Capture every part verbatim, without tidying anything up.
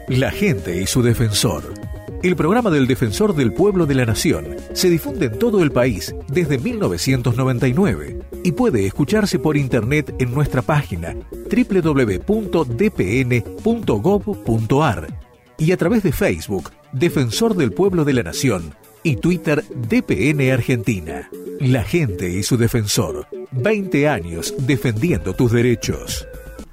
La gente y su defensor. El programa del Defensor del Pueblo de la Nación se difunde en todo el país desde mil novecientos noventa y nueve y puede escucharse por internet en nuestra página doble u doble u doble u punto d p n punto gov punto a r y a través de Facebook, Defensor del Pueblo de la Nación, y Twitter, D P N Argentina. La gente y su defensor. veinte años defendiendo tus derechos.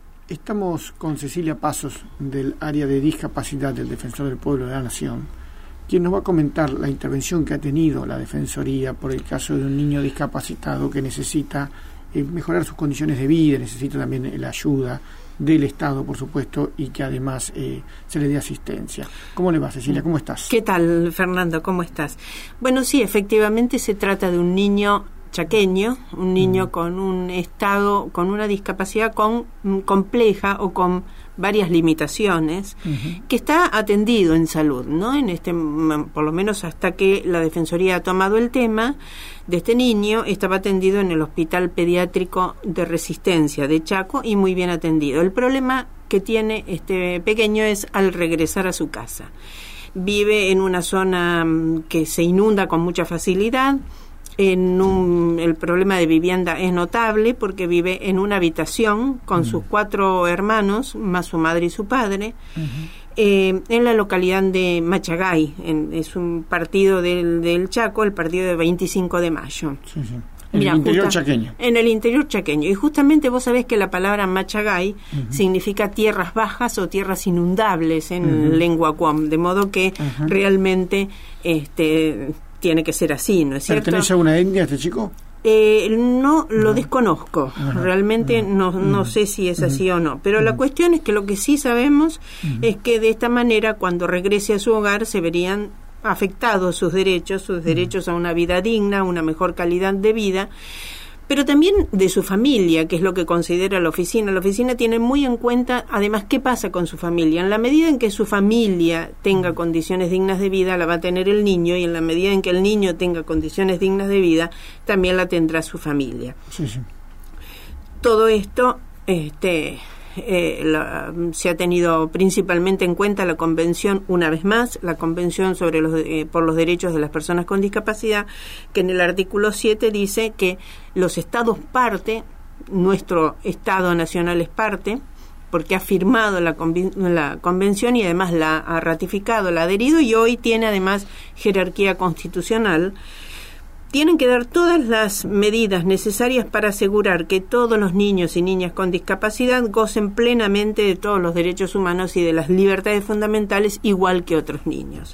Estamos con Cecilia Pasos, del área de discapacidad del Defensor del Pueblo de la Nación, quien nos va a comentar la intervención que ha tenido la Defensoría por el caso de un niño discapacitado que necesita eh, mejorar sus condiciones de vida, necesita también eh, la ayuda del Estado, por supuesto, y que además eh, se le dé asistencia. ¿Cómo le va, Cecilia? ¿Cómo estás? ¿Qué tal, Fernando? ¿Cómo estás? Bueno, sí, efectivamente se trata de un niño chaqueño, un niño uh-huh. con un estado, con una discapacidad con, compleja o con varias limitaciones, uh-huh. que está atendido en salud, ¿no? En este, por lo menos hasta que la Defensoría ha tomado el tema de este niño, estaba atendido en el Hospital Pediátrico de Resistencia de Chaco y muy bien atendido. El problema que tiene este pequeño es al regresar a su casa. Vive en una zona que se inunda con mucha facilidad. En un, el problema de vivienda es notable porque vive en una habitación con uh-huh. sus cuatro hermanos, más su madre y su padre, uh-huh. eh, en la localidad de Machagay. En, es un partido del, del Chaco, el partido de veinticinco de mayo. Sí, sí. En Mira, el interior justa, chaqueño. En el interior chaqueño. Y justamente vos sabés que la palabra Machagay uh-huh. significa tierras bajas o tierras inundables en uh-huh. lengua cuam, de modo que uh-huh. realmente este tiene que ser así, ¿no es cierto? ¿Pertenece a una etnia este chico? Eh, no lo no. desconozco, uh-huh. realmente uh-huh. no, no uh-huh. sé si es así uh-huh. o no, pero uh-huh. la cuestión es que lo que sí sabemos uh-huh. es que de esta manera cuando regrese a su hogar se verían afectados sus derechos, sus uh-huh. derechos a una vida digna, una mejor calidad de vida, pero también de su familia, que es lo que considera la oficina. La oficina tiene muy en cuenta, además, qué pasa con su familia. En la medida en que su familia tenga condiciones dignas de vida, la va a tener el niño, y en la medida en que el niño tenga condiciones dignas de vida, también la tendrá su familia. Sí, sí. Todo esto este, eh, la, se ha tenido principalmente en cuenta la Convención, una vez más, la Convención sobre los eh, por los Derechos de las Personas con Discapacidad, que en el artículo siete dice que los estados parte, nuestro Estado Nacional es parte, porque ha firmado la, conven- la convención y además la ha ratificado, la ha adherido y hoy tiene además jerarquía constitucional. Tienen que dar todas las medidas necesarias para asegurar que todos los niños y niñas con discapacidad gocen plenamente de todos los derechos humanos y de las libertades fundamentales igual que otros niños.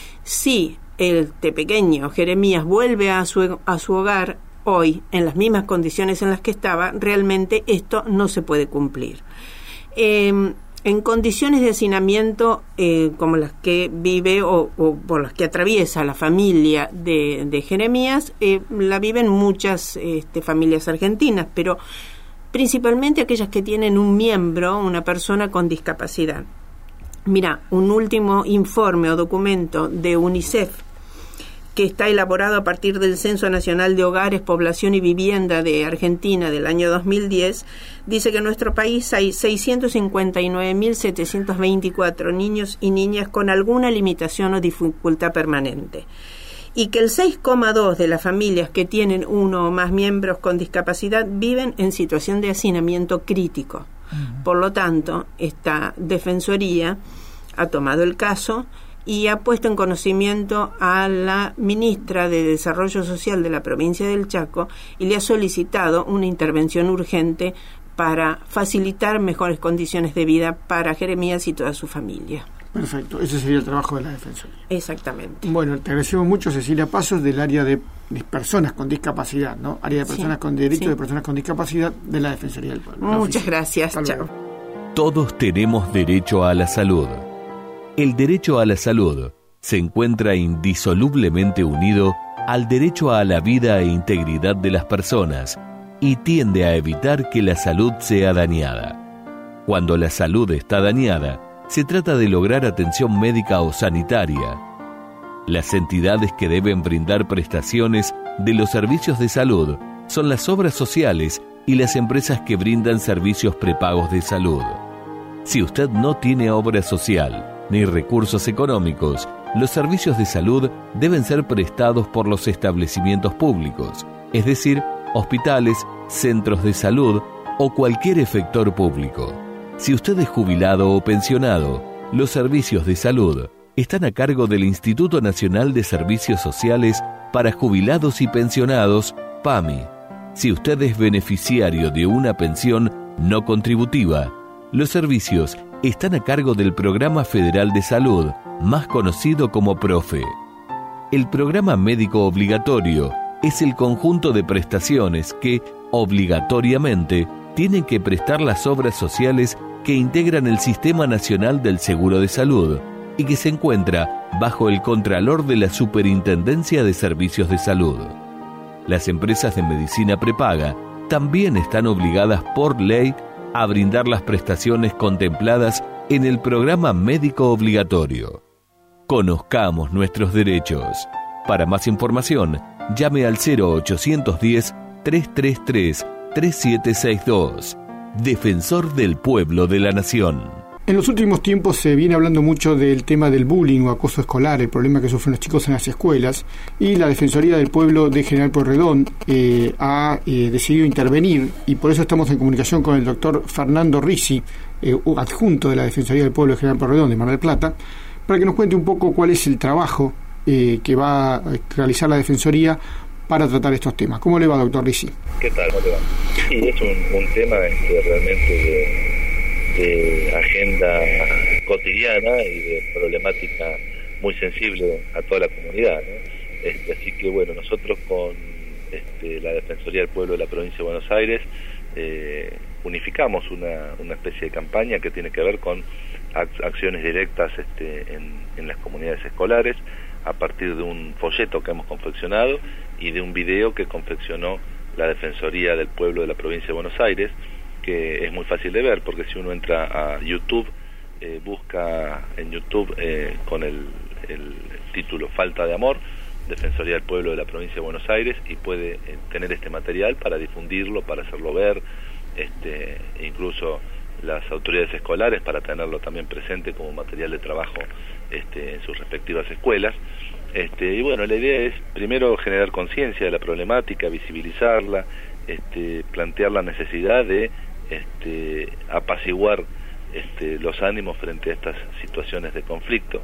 Si este pequeño Jeremías vuelve a su, a su hogar hoy en las mismas condiciones en las que estaba, realmente esto no se puede cumplir. Eh, en condiciones de hacinamiento eh, como las que vive o, o por las que atraviesa la familia de, de Jeremías, eh, la viven muchas este, familias argentinas, pero principalmente aquellas que tienen un miembro, una persona con discapacidad. Mira, un último informe o documento de UNICEF que está elaborado a partir del Censo Nacional de Hogares, Población y Vivienda de Argentina del año dos mil diez, dice que en nuestro país hay seiscientos cincuenta y nueve mil setecientos veinticuatro niños y niñas con alguna limitación o dificultad permanente, y que el seis coma dos de las familias que tienen uno o más miembros con discapacidad viven en situación de hacinamiento crítico. Uh-huh. Por lo tanto, esta Defensoría ha tomado el caso y ha puesto en conocimiento a la ministra de Desarrollo Social de la provincia del Chaco y le ha solicitado una intervención urgente para facilitar mejores condiciones de vida para Jeremías y toda su familia. Perfecto, ese sería el trabajo de la Defensoría. Exactamente. Bueno, te agradecemos mucho, Cecilia Pasos, del área de, de personas con discapacidad, ¿no? Área de personas sí, con derechos sí. de personas con discapacidad de la Defensoría del Pueblo. Muchas gracias, chao. Todos tenemos derecho a la salud. El derecho a la salud se encuentra indisolublemente unido al derecho a la vida e integridad de las personas y tiende a evitar que la salud sea dañada. Cuando la salud está dañada, se trata de lograr atención médica o sanitaria. Las entidades que deben brindar prestaciones de los servicios de salud son las obras sociales y las empresas que brindan servicios prepagos de salud. Si usted no tiene obra social ni recursos económicos, los servicios de salud deben ser prestados por los establecimientos públicos, es decir, hospitales, centros de salud o cualquier efector público. Si usted es jubilado o pensionado, los servicios de salud están a cargo del Instituto Nacional de Servicios Sociales para Jubilados y Pensionados, PAMI. Si usted es beneficiario de una pensión no contributiva, los servicios están a cargo del Programa Federal de Salud, más conocido como PROFE. El programa médico obligatorio es el conjunto de prestaciones que, obligatoriamente, tienen que prestar las obras sociales que integran el Sistema Nacional del Seguro de Salud y que se encuentra bajo el Contralor de la Superintendencia de Servicios de Salud. Las empresas de medicina prepaga también están obligadas por ley a brindar las prestaciones contempladas en el programa médico obligatorio. Conozcamos nuestros derechos. Para más información, llame al cero ochocientos diez, trescientos treinta y tres, treinta y siete sesenta y dos. Defensor del Pueblo de la Nación. En los últimos tiempos se viene hablando mucho del tema del bullying o acoso escolar, el problema que sufren los chicos en las escuelas, y la Defensoría del Pueblo de General Pueyrredón eh, ha eh, decidido intervenir, y por eso estamos en comunicación con el doctor Fernando Risi, eh, adjunto de la Defensoría del Pueblo de General Pueyrredón de Mar del Plata, para que nos cuente un poco cuál es el trabajo eh, que va a realizar la Defensoría para tratar estos temas. ¿Cómo le va, doctor Risi? ¿Qué tal? ¿Cómo le va? Sí, es un, un tema este, realmente de... de agenda cotidiana y de problemática muy sensible a toda la comunidad, ¿no? Este, así que bueno, nosotros con este, la Defensoría del Pueblo de la Provincia de Buenos Aires eh, unificamos una, una especie de campaña que tiene que ver con ac- acciones directas este, en, en las comunidades escolares a partir de un folleto que hemos confeccionado y de un video que confeccionó la Defensoría del Pueblo de la Provincia de Buenos Aires, que es muy fácil de ver, porque si uno entra a YouTube, eh, busca en YouTube eh, con el, el título Falta de Amor, Defensoría del Pueblo de la Provincia de Buenos Aires, y puede eh, tener este material para difundirlo, para hacerlo ver, este, incluso las autoridades escolares para tenerlo también presente como material de trabajo este, en sus respectivas escuelas. Este, y bueno, la idea es primero generar conciencia de la problemática, visibilizarla, este, plantear la necesidad de Este, apaciguar este, los ánimos frente a estas situaciones de conflicto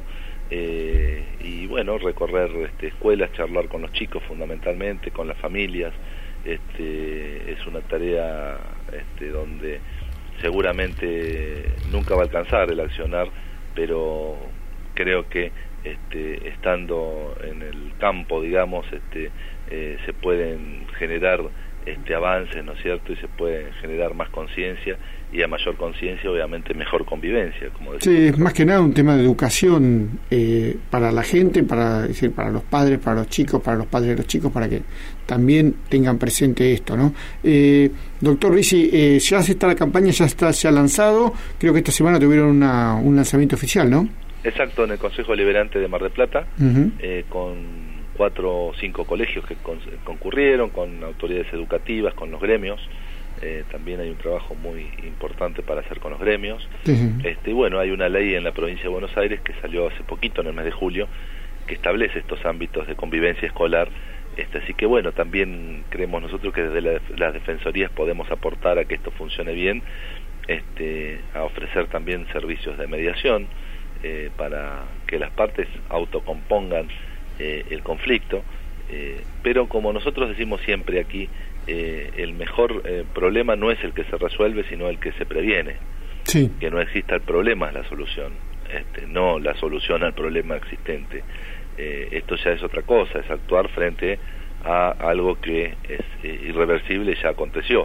eh, y bueno, recorrer este, escuelas, charlar con los chicos fundamentalmente, con las familias. Este, es una tarea este, donde seguramente nunca va a alcanzar el accionar, pero creo que este, estando en el campo, digamos, este, eh, se pueden generar este avances, ¿no es cierto? Y se puede generar más conciencia, y a mayor conciencia obviamente mejor convivencia, como decimos. Sí, es más que nada un tema de educación eh, para la gente, para es decir, para los padres, para los chicos, para los padres de los chicos, para que también tengan presente esto, ¿no? Eh, doctor Risi, eh, ya se está la campaña, ya está se ha lanzado, creo que esta semana tuvieron una, un lanzamiento oficial, ¿no? Exacto, en el Consejo Deliberante de Mar del Plata, uh-huh. eh, con cuatro o cinco colegios que con, concurrieron, con autoridades educativas, con los gremios. Eh, también hay un trabajo muy importante para hacer con los gremios. Uh-huh. Este, bueno, hay una ley en la provincia de Buenos Aires que salió hace poquito, en el mes de julio, que establece estos ámbitos de convivencia escolar. Este, así que bueno, también creemos nosotros que desde la, las defensorías podemos aportar a que esto funcione bien, este, a ofrecer también servicios de mediación eh, para que las partes autocompongan Eh, el conflicto, eh, pero como nosotros decimos siempre aquí, eh, el mejor eh, problema no es el que se resuelve, sino el que se previene. Sí. Que no exista el problema es la solución, este, no la solución al problema existente. Eh, esto ya es otra cosa, es actuar frente a algo que es eh, irreversible, ya aconteció.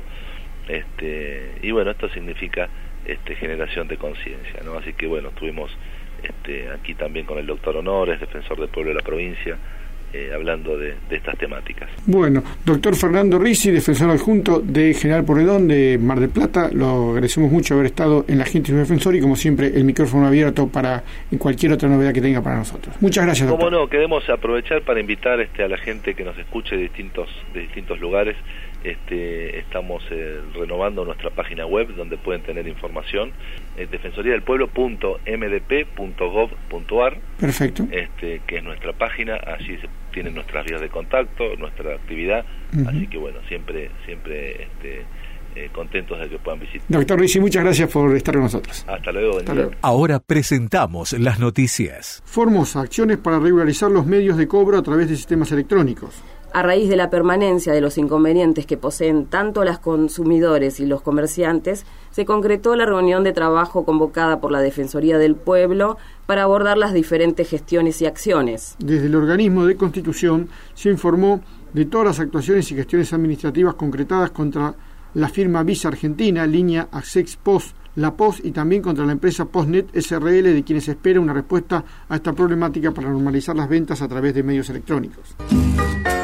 Este, y bueno, esto significa este, generación de conciencia, ¿no? Así que bueno, tuvimos Este, aquí también con el doctor Honores, defensor del pueblo de la provincia, eh, hablando de, de estas temáticas. Bueno, doctor Fernando Risi, defensor adjunto de General Pueyrredón de Mar del Plata, lo agradecemos mucho haber estado en la gente de su defensor, y como siempre el micrófono abierto para cualquier otra novedad que tenga para nosotros. Muchas gracias, doctor. Cómo no, queremos aprovechar para invitar este, a la gente que nos escuche de distintos, de distintos lugares Este, estamos eh, renovando nuestra página web donde pueden tener información, eh, defensoría del pueblo punto m d p punto gov punto a r. Perfecto. Este, que es nuestra página, allí se tienen nuestras vías de contacto, nuestra actividad, uh-huh. Así que bueno, siempre siempre este, eh, contentos de que puedan visitar. Doctor Ricci, muchas gracias por estar con nosotros. Hasta luego. Hasta luego. Ahora presentamos las noticias. Formosa, acciones para regularizar los medios de cobro a través de sistemas electrónicos. A raíz de la permanencia de los inconvenientes que poseen tanto los consumidores y los comerciantes, se concretó la reunión de trabajo convocada por la Defensoría del Pueblo para abordar las diferentes gestiones y acciones. Desde el organismo de Constitución se informó de todas las actuaciones y gestiones administrativas concretadas contra la firma Visa Argentina, línea Accex Post, La Post, y también contra la empresa Postnet S R L, de quienes se espera una respuesta a esta problemática para normalizar las ventas a través de medios electrónicos.